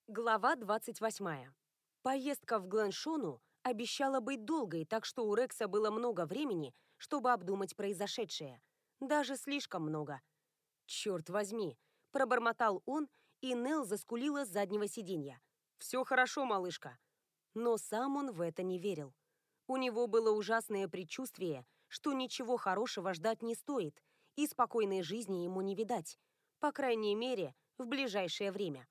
Глава 28. Поездка в Гленшону обещала быть долгой, так что у Рекса было много времени, чтобы обдумать произошедшее. Даже слишком много. «Черт возьми!» – пробормотал он, и Нелл заскулила с заднего сиденья. «Все хорошо, малышка». Но сам он в это не верил. У него было ужасное предчувствие, что ничего хорошего ждать не стоит, и спокойной жизни ему не видать, по крайней мере, в ближайшее время.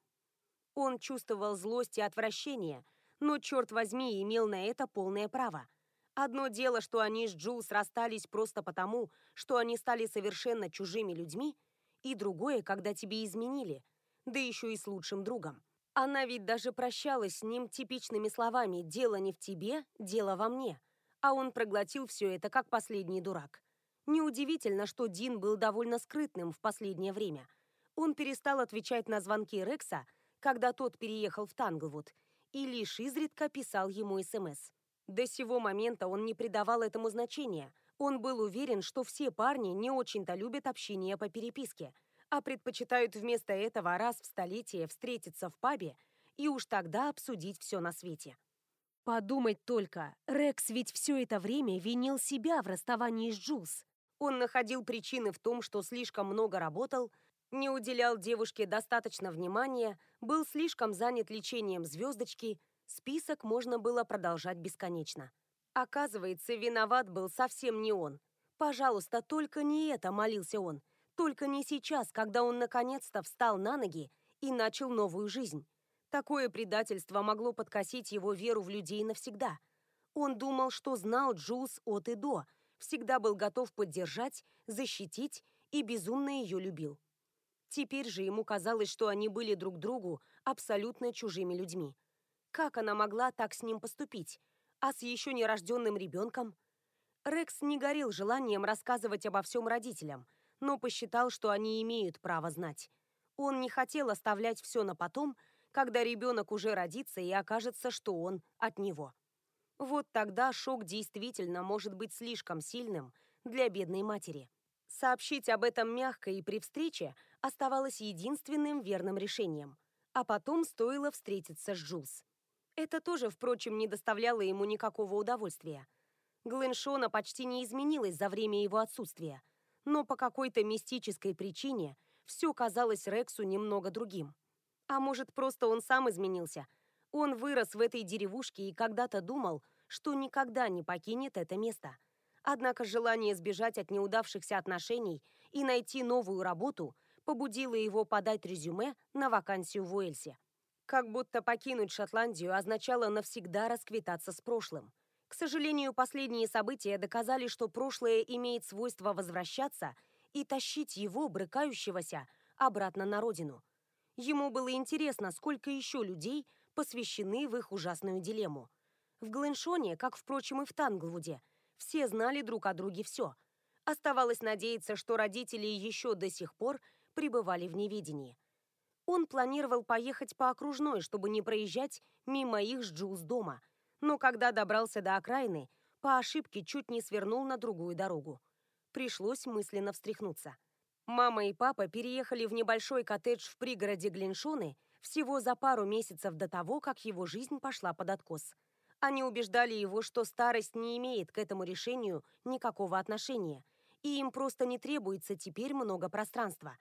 Он чувствовал злость и отвращение, но, черт возьми, имел на это полное право. Одно дело, что они с Джулс расстались просто потому, что они стали совершенно чужими людьми, и другое, когда тебе изменили, да еще и с лучшим другом. Она ведь даже прощалась с ним типичными словами «дело не в тебе, дело во мне», а он проглотил все это как последний дурак. Неудивительно, что Дин был довольно скрытным в последнее время. Он перестал отвечать на звонки Рекса, когда тот переехал в Танглвуд, и лишь изредка писал ему СМС. До сего момента он не придавал этому значения. Он был уверен, что все парни не очень-то любят общение по переписке, а предпочитают вместо этого раз в столетие встретиться в пабе и уж тогда обсудить все на свете. Подумать только, Рекс ведь все это время винил себя в расставании с Джулс. Он находил причины в том, что слишком много работал, не уделял девушке достаточно внимания, был слишком занят лечением звездочки, список можно было продолжать бесконечно. Оказывается, виноват был совсем не он. «Пожалуйста, только не это», — молился он. «Только не сейчас, когда он наконец-то встал на ноги и начал новую жизнь». Такое предательство могло подкосить его веру в людей навсегда. Он думал, что знал Джулс от и до, всегда был готов поддержать, защитить и безумно ее любил. Теперь же ему казалось, что они были друг другу абсолютно чужими людьми. Как она могла так с ним поступить? А с еще нерожденным ребенком? Рекс не горел желанием рассказывать обо всем родителям, но посчитал, что они имеют право знать. Он не хотел оставлять все на потом, когда ребенок уже родится и окажется, что он от него. Вот тогда шок действительно может быть слишком сильным для бедной матери. Сообщить об этом мягко и при встрече оставалось единственным верным решением. А потом стоило встретиться с Джулс. Это тоже, впрочем, не доставляло ему никакого удовольствия. Гленшона почти не изменилась за время его отсутствия, но по какой-то мистической причине все казалось Рексу немного другим. А может, просто он сам изменился? Он вырос в этой деревушке и когда-то думал, что никогда не покинет это место. Однако желание сбежать от неудавшихся отношений и найти новую работу побудило его подать резюме на вакансию в Уэльсе. Как будто покинуть Шотландию означало навсегда расквитаться с прошлым. К сожалению, последние события доказали, что прошлое имеет свойство возвращаться и тащить его, брыкающегося, обратно на родину. Ему было интересно, сколько еще людей посвящены в их ужасную дилемму. В Гленшоне, как, впрочем, и в Танглвуде, все знали друг о друге все. Оставалось надеяться, что родители еще до сих пор пребывали в неведении. Он планировал поехать по окружной, чтобы не проезжать мимо их с Джулс дома, но когда добрался до окраины, по ошибке чуть не свернул на другую дорогу. Пришлось мысленно встряхнуться. Мама и папа переехали в небольшой коттедж в пригороде Гленшоны всего за пару месяцев до того, как его жизнь пошла под откос. Они убеждали его, что старость не имеет к этому решению никакого отношения, и им просто не требуется теперь много пространства.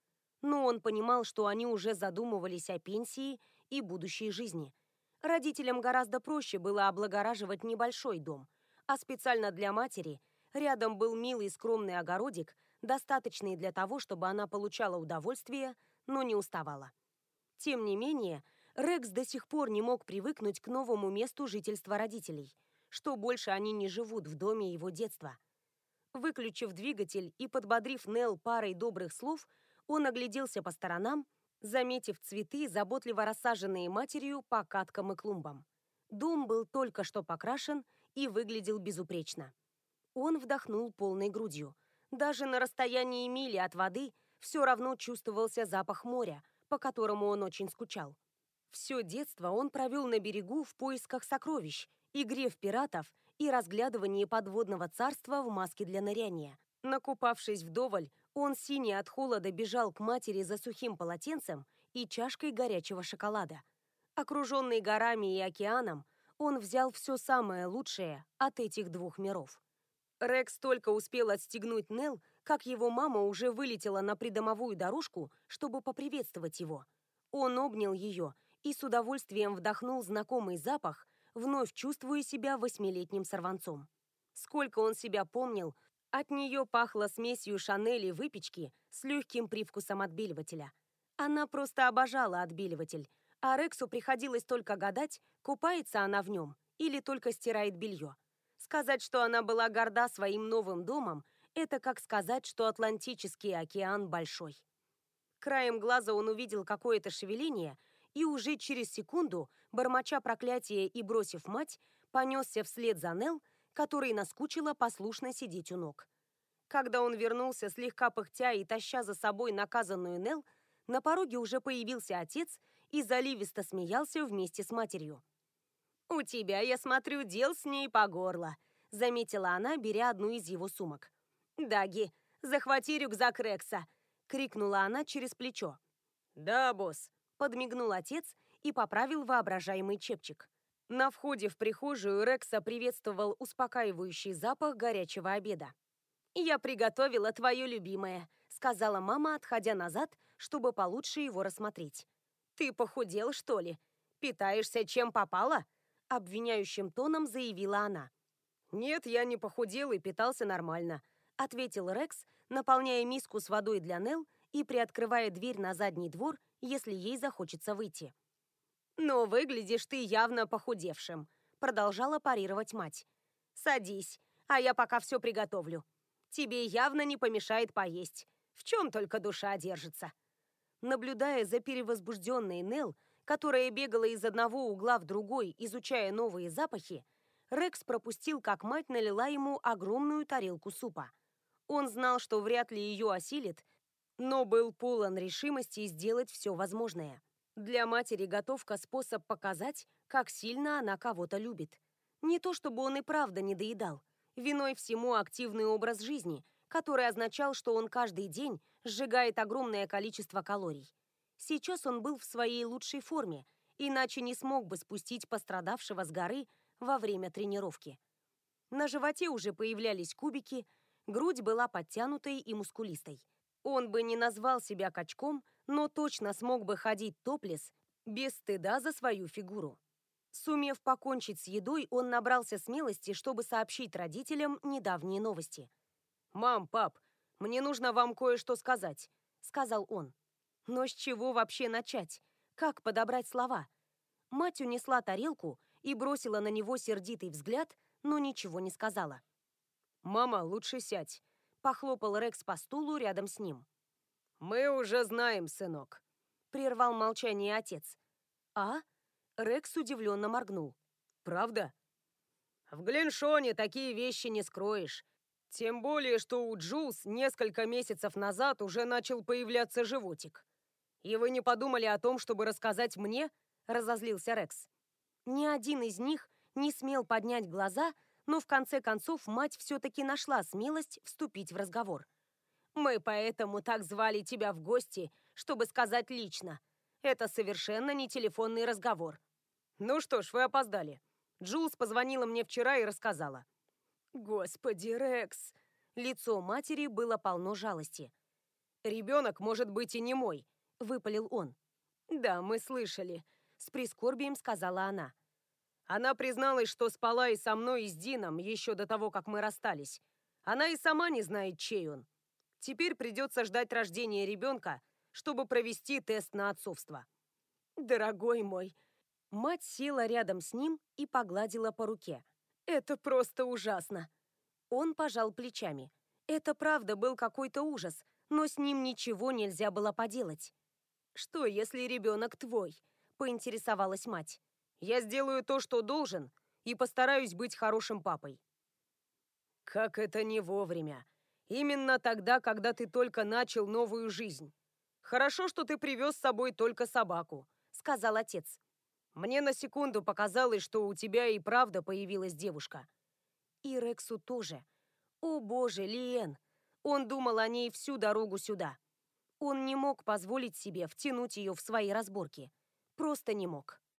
Но он понимал, что они уже задумывались о пенсии и будущей жизни. Родителям гораздо проще было облагораживать небольшой дом, а специально для матери рядом был милый скромный огородик, достаточный для того, чтобы она получала удовольствие, но не уставала. Тем не менее, Рекс до сих пор не мог привыкнуть к новому месту жительства родителей, что больше они не живут в доме его детства. Выключив двигатель и подбодрив Нелл парой добрых слов, он огляделся по сторонам, заметив цветы, заботливо рассаженные матерью по каткам и клумбам. Дом был только что покрашен и выглядел безупречно. Он вдохнул полной грудью. Даже на расстоянии мили от воды все равно чувствовался запах моря, по которому он очень скучал. Все детство он провел на берегу в поисках сокровищ, игре в пиратов и разглядывании подводного царства в маске для ныряния. Накупавшись вдоволь, он, синий от холода, бежал к матери за сухим полотенцем и чашкой горячего шоколада. Окруженный горами и океаном, он взял все самое лучшее от этих двух миров. Рекс только успел отстегнуть Нелл, как его мама уже вылетела на придомовую дорожку, чтобы поприветствовать его. Он обнял ее и с удовольствием вдохнул знакомый запах, вновь чувствуя себя восьмилетним сорванцом. Сколько он себя помнил, от нее пахло смесью Шанель и выпечки с легким привкусом отбеливателя. Она просто обожала отбеливатель, а Рексу приходилось только гадать, купается она в нем или только стирает белье. Сказать, что она была горда своим новым домом, это как сказать, что Атлантический океан большой. Краем глаза он увидел какое-то шевеление и уже через секунду, бормоча проклятие и бросив мать, понесся вслед за Нелл, которой наскучило послушно сидеть у ног. Когда он вернулся, слегка пыхтя и таща за собой наказанную Нелл, на пороге уже появился отец и заливисто смеялся вместе с матерью. «У тебя, я смотрю, дел с ней по горло», — заметила она, беря одну из его сумок. «Даги, захвати рюкзак Рекса», — крикнула она через плечо. «Да, босс», — подмигнул отец и поправил воображаемый чепчик. На входе в прихожую Рекса приветствовал успокаивающий запах горячего обеда. «Я приготовила твое любимое», — сказала мама, отходя назад, чтобы получше его рассмотреть. «Ты похудел, что ли? Питаешься чем попало?» — обвиняющим тоном заявила она. «Нет, я не похудел и питался нормально», — ответил Рекс, наполняя миску с водой для Нелл и приоткрывая дверь на задний двор, если ей захочется выйти. «Но выглядишь ты явно похудевшим», — продолжала парировать мать. «Садись, а я пока все приготовлю. Тебе явно не помешает поесть. В чем только душа держится». Наблюдая за перевозбужденной Нелл, которая бегала из одного угла в другой, изучая новые запахи, Рекс пропустил, как мать налила ему огромную тарелку супа. Он знал, что вряд ли ее осилит, но был полон решимости сделать все возможное. Для матери готовка — способ показать, как сильно она кого-то любит. Не то чтобы он и правда не доедал. Виной всему активный образ жизни, который означал, что он каждый день сжигает огромное количество калорий. Сейчас он был в своей лучшей форме, иначе не смог бы спустить пострадавшего с горы во время тренировки. На животе уже появлялись кубики, грудь была подтянутой и мускулистой. Он бы не назвал себя качком, но точно смог бы ходить топлес без стыда за свою фигуру. Сумев покончить с едой, он набрался смелости, чтобы сообщить родителям недавние новости. «Мам, пап, мне нужно вам кое-что сказать», — сказал он. Но с чего вообще начать? Как подобрать слова? Мать унесла тарелку и бросила на него сердитый взгляд, но ничего не сказала. «Мама, лучше сядь», — похлопал Рекс по стулу рядом с ним. «Мы уже знаем, сынок», — прервал молчание отец. «А?» — Рекс удивленно моргнул. «Правда?» «В Гленшоне такие вещи не скроешь. Тем более, что у Джулс несколько месяцев назад уже начал появляться животик. И вы не подумали о том, чтобы рассказать мне?» — разозлился Рекс. Ни один из них не смел поднять глаза, но в конце концов мать все-таки нашла смелость вступить в разговор. «Мы поэтому так звали тебя в гости, чтобы сказать лично. Это совершенно не телефонный разговор». «Ну что ж, вы опоздали. Джулс позвонила мне вчера и рассказала». «Господи, Рекс!» Лицо матери было полно жалости. «Ребенок может быть и не мой», — выпалил он. «Да, мы слышали», — с прискорбием сказала она. Она призналась, что спала и со мной, и с Дином еще до того, как мы расстались. Она и сама не знает, чей он. Теперь придется ждать рождения ребенка, чтобы провести тест на отцовство». «Дорогой мой!» Мать села рядом с ним и погладила по руке. «Это просто ужасно!» Он пожал плечами. Это правда был какой-то ужас, но с ним ничего нельзя было поделать. «Что, если ребенок твой?» – поинтересовалась мать. «Я сделаю то, что должен, и постараюсь быть хорошим папой». «Как это не вовремя! Именно тогда, когда ты только начал новую жизнь. Хорошо, что ты привез с собой только собаку», — сказал отец. «Мне на секунду показалось, что у тебя и правда появилась девушка». И Рексу тоже. О боже, Лиэн! Он думал о ней всю дорогу сюда. Он не мог позволить себе втянуть ее в свои разборки. Просто не мог.